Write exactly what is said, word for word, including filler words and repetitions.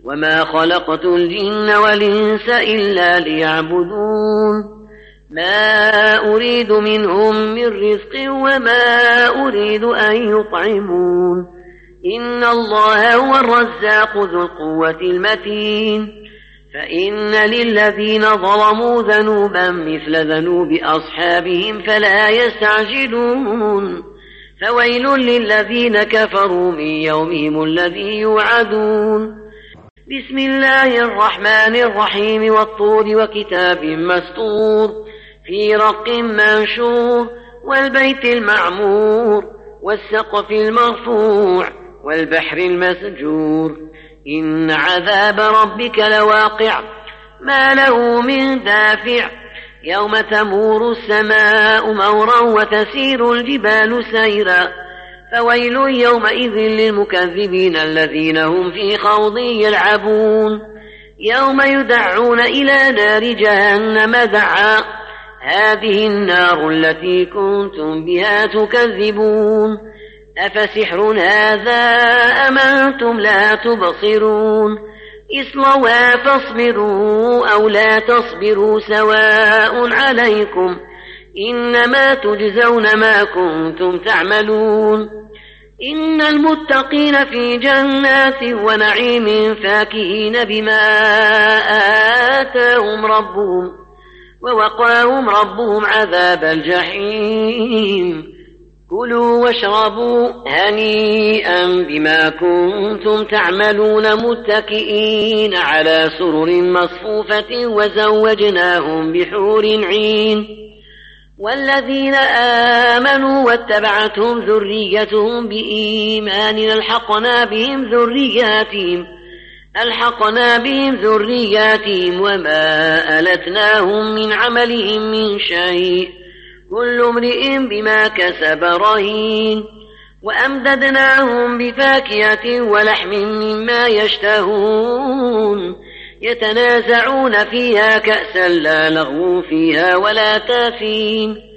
وما خلقت الجن والإنس إلا ليعبدون ما أريد منهم من رزق وما أريد أن يطعمون إن الله هو الرزاق ذو القوة المتين فإن للذين ظلموا ذنوبا مثل ذنوب أصحابهم فلا يستعجلون فويل للذين كفروا من يومهم الذي يوعدون بسم الله الرحمن الرحيم والطور وكتاب مسطور في رق منشور والبيت المعمور والسقف المرفوع والبحر المسجور إن عذاب ربك لواقع ما له من دافع يوم تمور السماء مورا وتسير الجبال سيرا فويل يومئذ للمكذبين الذين هم في خوض يلعبون يوم يدعون إلى نار جهنم دعا هذه النار التي كنتم بها تكذبون أفسحر هذا أم أنتم لا تبصرون اصلوها فاصبروا أو لا تصبروا سواء عليكم إنما تجزون ما كنتم تعملون إن المتقين في جنات ونعيم فاكهين بما آتاهم ربهم ووقاهم ربهم عذاب الجحيم كلوا واشربوا هنيئا بما كنتم تعملون متكئين على سرر مصفوفة وزوجناهم بحور عين والذين آمنوا واتبعتهم ذريتهم بإيمان ألحقنا بهم ذرياتهم ألحقنا بهم ذرياتهم وما ألتناهم من عملهم من شيء كل امرئ بما كسب رهين وأمددناهم بفاكهة ولحم مما يشتهون يتنازعون فيها كأسا لا لغو فيها ولا تاثيم